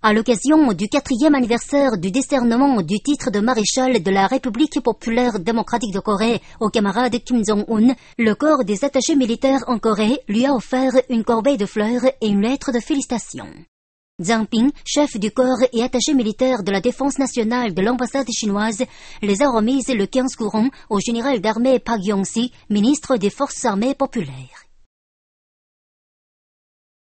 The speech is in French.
À l'occasion du 4e anniversaire du décernement du titre de maréchal de la République populaire démocratique de Corée au camarade Kim Jong-un, le corps des attachés militaires en Corée lui a offert une corbeille de fleurs et une lettre de félicitations. Zhang Ping, chef du corps et attaché militaire de la défense nationale de l'ambassade chinoise, les a remises le 15 courant au général d'armée Park Yong-si, ministre des Forces armées populaires.